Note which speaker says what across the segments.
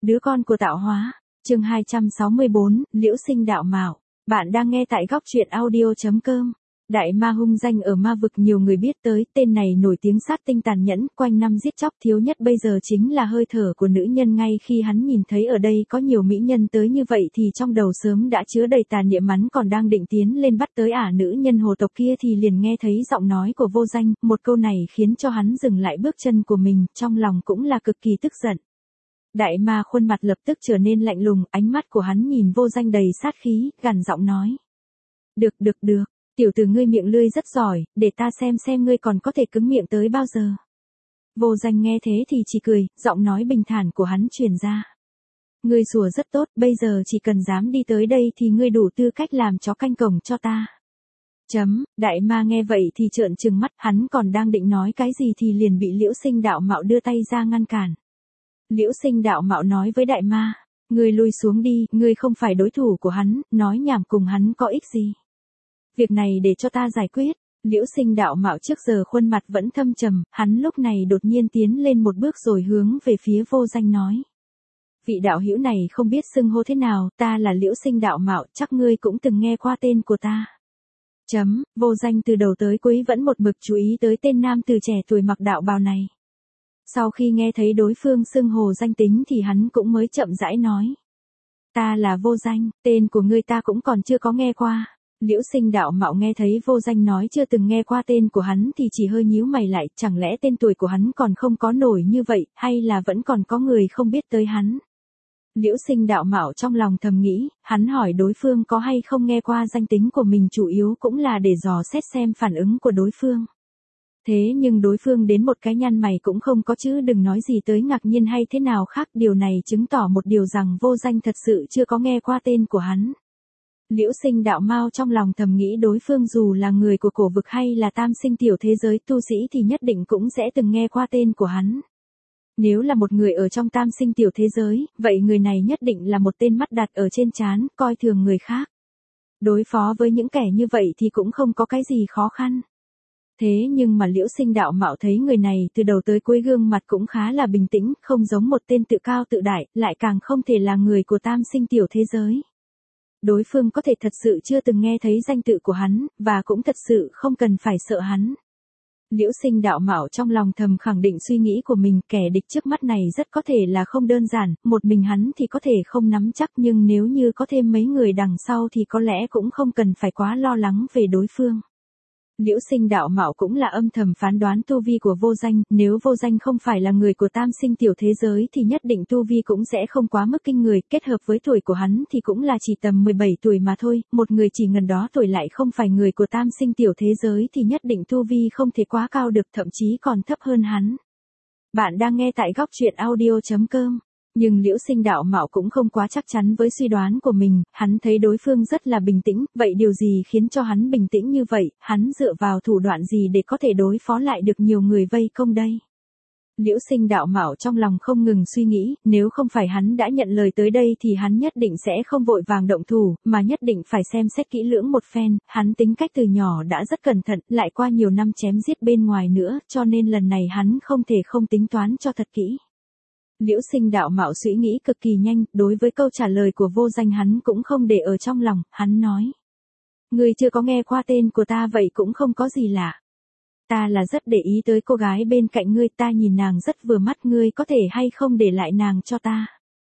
Speaker 1: Đứa con của tạo hóa. Chương 264, Liễu Sinh đạo mạo. Bạn đang nghe tại góc truyện audio.com. Đại ma hung danh ở ma vực nhiều người biết tới, tên này nổi tiếng sát tinh tàn nhẫn, quanh năm giết chóc, thiếu nhất bây giờ chính là hơi thở của nữ nhân. Ngay khi hắn nhìn thấy ở đây có nhiều mỹ nhân tới như vậy thì trong đầu sớm đã chứa đầy tà niệm, hắn còn đang định tiến lên bắt tới nữ nhân hồ tộc kia thì liền nghe thấy giọng nói của Vô Danh, một câu này khiến cho hắn dừng lại bước chân của mình, trong lòng cũng là cực kỳ tức giận. Đại ma khuôn mặt lập tức trở nên lạnh lùng, ánh mắt của hắn nhìn Vô Danh đầy sát khí, gằn giọng nói. Được, tiểu tử ngươi miệng lươi rất giỏi, để ta xem ngươi còn có thể cứng miệng tới bao giờ. Vô Danh nghe thế thì chỉ cười, giọng nói bình thản của hắn truyền ra. Ngươi rùa rất tốt, bây giờ chỉ cần dám đi tới đây thì ngươi đủ tư cách làm chó canh cổng cho ta. Đại ma nghe vậy thì trợn trừng mắt, hắn còn đang định nói cái gì thì liền bị Liễu Sinh đạo mạo đưa tay ra ngăn cản. Liễu Sinh đạo mạo nói với đại ma, ngươi lui xuống đi, ngươi không phải đối thủ của hắn, nói nhảm cùng hắn có ích gì. Việc này để cho ta giải quyết. Liễu Sinh đạo mạo trước giờ khuôn mặt vẫn thâm trầm, hắn lúc này đột nhiên tiến lên một bước rồi hướng về phía Vô Danh nói. Vị đạo hữu này không biết xưng hô thế nào, ta là Liễu Sinh đạo mạo, chắc ngươi cũng từng nghe qua tên của ta. Vô Danh từ đầu tới cuối vẫn một mực chú ý tới tên nam từ trẻ tuổi mặc đạo bào này. Sau khi nghe thấy đối phương xưng hô danh tính thì hắn cũng mới chậm rãi nói. Ta là Vô Danh, tên của ngươi ta cũng còn chưa có nghe qua. Liễu Sinh đạo mạo nghe thấy Vô Danh nói chưa từng nghe qua tên của hắn thì chỉ hơi nhíu mày lại, chẳng lẽ tên tuổi của hắn còn không có nổi như vậy, hay là vẫn còn có người không biết tới hắn. Liễu Sinh đạo mạo trong lòng thầm nghĩ, hắn hỏi đối phương có hay không nghe qua danh tính của mình chủ yếu cũng là để dò xét xem phản ứng của đối phương. Thế nhưng đối phương đến một cái nhăn mày cũng không có chứ đừng nói gì tới ngạc nhiên hay thế nào khác, điều này chứng tỏ một điều rằng Vô Danh thật sự chưa có nghe qua tên của hắn. Liễu Sinh đạo mạo trong lòng thầm nghĩ đối phương dù là người của cổ vực hay là tam sinh tiểu thế giới tu sĩ thì nhất định cũng sẽ từng nghe qua tên của hắn. Nếu là một người ở trong tam sinh tiểu thế giới, vậy người này nhất định là một tên mắt đặt ở trên trán, coi thường người khác. Đối phó với những kẻ như vậy thì cũng không có cái gì khó khăn. Thế nhưng mà Liễu Sinh đạo mạo thấy người này từ đầu tới cuối gương mặt cũng khá là bình tĩnh, không giống một tên tự cao tự đại, lại càng không thể là người của tam sinh tiểu thế giới. Đối phương có thể thật sự chưa từng nghe thấy danh tự của hắn, và cũng thật sự không cần phải sợ hắn. Liễu Sinh đạo mạo trong lòng thầm khẳng định suy nghĩ của mình, kẻ địch trước mắt này rất có thể là không đơn giản, một mình hắn thì có thể không nắm chắc nhưng nếu như có thêm mấy người đằng sau thì có lẽ cũng không cần phải quá lo lắng về đối phương. Liễu Sinh đạo mạo cũng là âm thầm phán đoán tu vi của Vô Danh, nếu Vô Danh không phải là người của tam sinh tiểu thế giới thì nhất định tu vi cũng sẽ không quá mức kinh người, kết hợp với tuổi của hắn thì cũng là chỉ tầm 17 tuổi mà thôi, một người chỉ ngần đó tuổi lại không phải người của tam sinh tiểu thế giới thì nhất định tu vi không thể quá cao được, thậm chí còn thấp hơn hắn. Bạn đang nghe tại góc truyện audio.com. Nhưng Liễu Sinh đạo mạo cũng không quá chắc chắn với suy đoán của mình, hắn thấy đối phương rất là bình tĩnh, vậy điều gì khiến cho hắn bình tĩnh như vậy, hắn dựa vào thủ đoạn gì để có thể đối phó lại được nhiều người vây công đây? Liễu Sinh đạo mạo trong lòng không ngừng suy nghĩ, nếu không phải hắn đã nhận lời tới đây thì hắn nhất định sẽ không vội vàng động thủ, mà nhất định phải xem xét kỹ lưỡng một phen, hắn tính cách từ nhỏ đã rất cẩn thận, lại qua nhiều năm chém giết bên ngoài nữa, cho nên lần này hắn không thể không tính toán cho thật kỹ. Liễu Sinh đạo mạo suy nghĩ cực kỳ nhanh, đối với câu trả lời của Vô Danh hắn cũng không để ở trong lòng, hắn nói. Ngươi chưa có nghe qua tên của ta vậy cũng không có gì lạ. Ta là rất để ý tới cô gái bên cạnh ngươi, ta nhìn nàng rất vừa mắt, ngươi có thể hay không để lại nàng cho ta.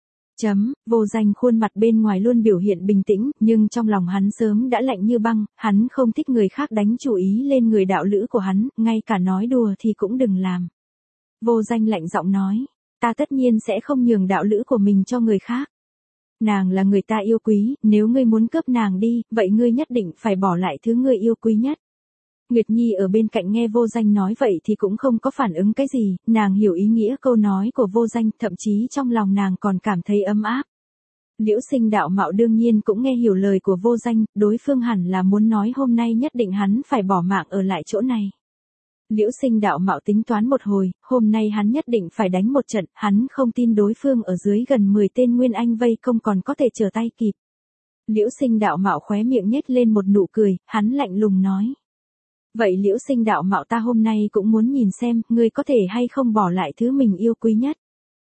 Speaker 1: Vô Danh khuôn mặt bên ngoài luôn biểu hiện bình tĩnh, nhưng trong lòng hắn sớm đã lạnh như băng, hắn không thích người khác đánh chủ ý lên người đạo lữ của hắn, ngay cả nói đùa thì cũng đừng làm. Vô Danh lạnh giọng nói. Ta tất nhiên sẽ không nhường đạo lữ của mình cho người khác. Nàng là người ta yêu quý, nếu ngươi muốn cướp nàng đi, vậy ngươi nhất định phải bỏ lại thứ ngươi yêu quý nhất. Nguyệt Nhi ở bên cạnh nghe Vô Danh nói vậy thì cũng không có phản ứng cái gì, nàng hiểu ý nghĩa câu nói của Vô Danh, thậm chí trong lòng nàng còn cảm thấy ấm áp. Liễu Sinh đạo mạo đương nhiên cũng nghe hiểu lời của Vô Danh, đối phương hẳn là muốn nói hôm nay nhất định hắn phải bỏ mạng ở lại chỗ này. Liễu Sinh đạo mạo tính toán một hồi, hôm nay hắn nhất định phải đánh một trận, hắn không tin đối phương ở dưới gần 10 tên Nguyên Anh vây công còn có thể trở tay kịp. Liễu Sinh đạo mạo khóe miệng nhếch lên một nụ cười, hắn lạnh lùng nói. Vậy Liễu Sinh đạo mạo ta hôm nay cũng muốn nhìn xem, ngươi có thể hay không bỏ lại thứ mình yêu quý nhất.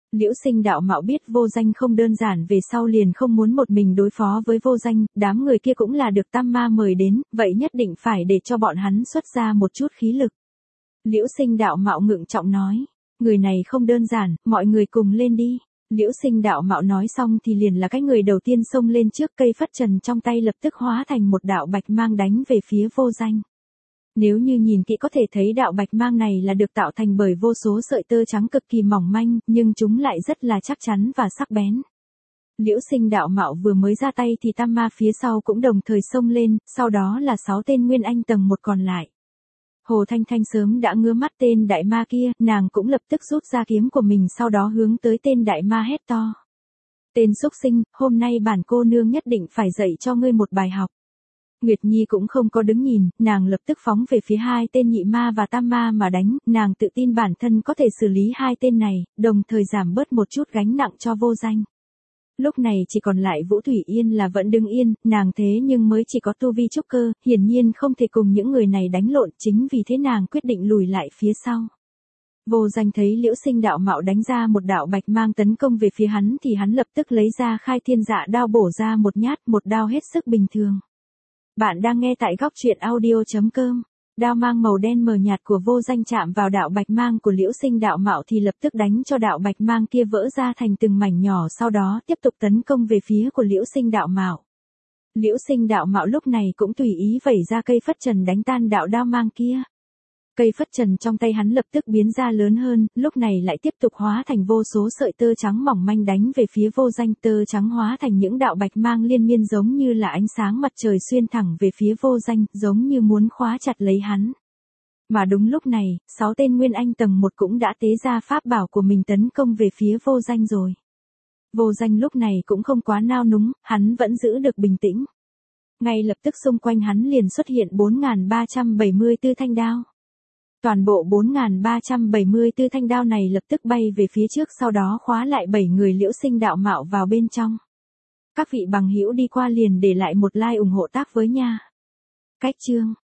Speaker 1: Liễu Sinh đạo mạo biết Vô Danh không đơn giản, về sau liền không muốn một mình đối phó với Vô Danh, đám người kia cũng là được Tam Ma mời đến, vậy nhất định phải để cho bọn hắn xuất ra một chút khí lực. Liễu Sinh đạo mạo ngượng trọng nói, người này không đơn giản, mọi người cùng lên đi. Liễu Sinh đạo mạo nói xong thì liền là cái người đầu tiên xông lên trước, cây phất trần trong tay lập tức hóa thành một đạo bạch mang đánh về phía Vô Danh. Nếu như nhìn kỹ có thể thấy đạo bạch mang này là được tạo thành bởi vô số sợi tơ trắng cực kỳ mỏng manh, nhưng chúng lại rất là chắc chắn và sắc bén. Liễu Sinh đạo mạo vừa mới ra tay thì Tam Ma phía sau cũng đồng thời xông lên, sau đó là 6 tên Nguyên Anh tầng 1 còn lại. Hồ Thanh Thanh sớm đã ngứa mắt tên đại ma kia, nàng cũng lập tức rút ra kiếm của mình, sau đó hướng tới tên đại ma hét to. Tên xúc sinh, hôm nay bản cô nương nhất định phải dạy cho ngươi một bài học. Nguyệt Nhi cũng không có đứng nhìn, nàng lập tức phóng về phía hai tên nhị ma và tam ma mà đánh, nàng tự tin bản thân có thể xử lý hai tên này, đồng thời giảm bớt một chút gánh nặng cho Vô Danh. Lúc này chỉ còn lại Vũ Thủy Yên là vẫn đứng yên, nàng thế nhưng mới chỉ có tu vi trúc cơ, hiển nhiên không thể cùng những người này đánh lộn, chính vì thế nàng quyết định lùi lại phía sau. Vô Danh thấy Liễu Sinh đạo mạo đánh ra một đạo bạch mang tấn công về phía hắn thì hắn lập tức lấy ra Khai Thiên Dạ đao bổ ra một nhát, một đao hết sức bình thường. Bạn đang nghe tại góc truyện audio.com. Đao mang màu đen mờ nhạt của Vô Danh chạm vào đạo bạch mang của Liễu Sinh đạo mạo thì lập tức đánh cho đạo bạch mang kia vỡ ra thành từng mảnh nhỏ, sau đó tiếp tục tấn công về phía của Liễu Sinh đạo mạo. Liễu Sinh đạo mạo lúc này cũng tùy ý vẩy ra cây phất trần đánh tan đạo đao mang kia. Cây phất trần trong tay hắn lập tức biến ra lớn hơn, lúc này lại tiếp tục hóa thành vô số sợi tơ trắng mỏng manh đánh về phía Vô Danh, tơ trắng hóa thành những đạo bạch mang liên miên giống như là ánh sáng mặt trời xuyên thẳng về phía Vô Danh, giống như muốn khóa chặt lấy hắn. Mà đúng lúc này, 6 tên Nguyên Anh tầng 1 cũng đã tế ra pháp bảo của mình tấn công về phía Vô Danh rồi. Vô Danh lúc này cũng không quá nao núng, hắn vẫn giữ được bình tĩnh. Ngay lập tức xung quanh hắn liền xuất hiện 4.374 thanh đao. Toàn bộ 4.374 thanh đao này lập tức bay về phía trước, sau đó khóa lại 7 người Liễu Sinh đạo mạo vào bên trong. Các vị bằng hữu đi qua liền để lại một like ủng hộ tác với nha. Cách chương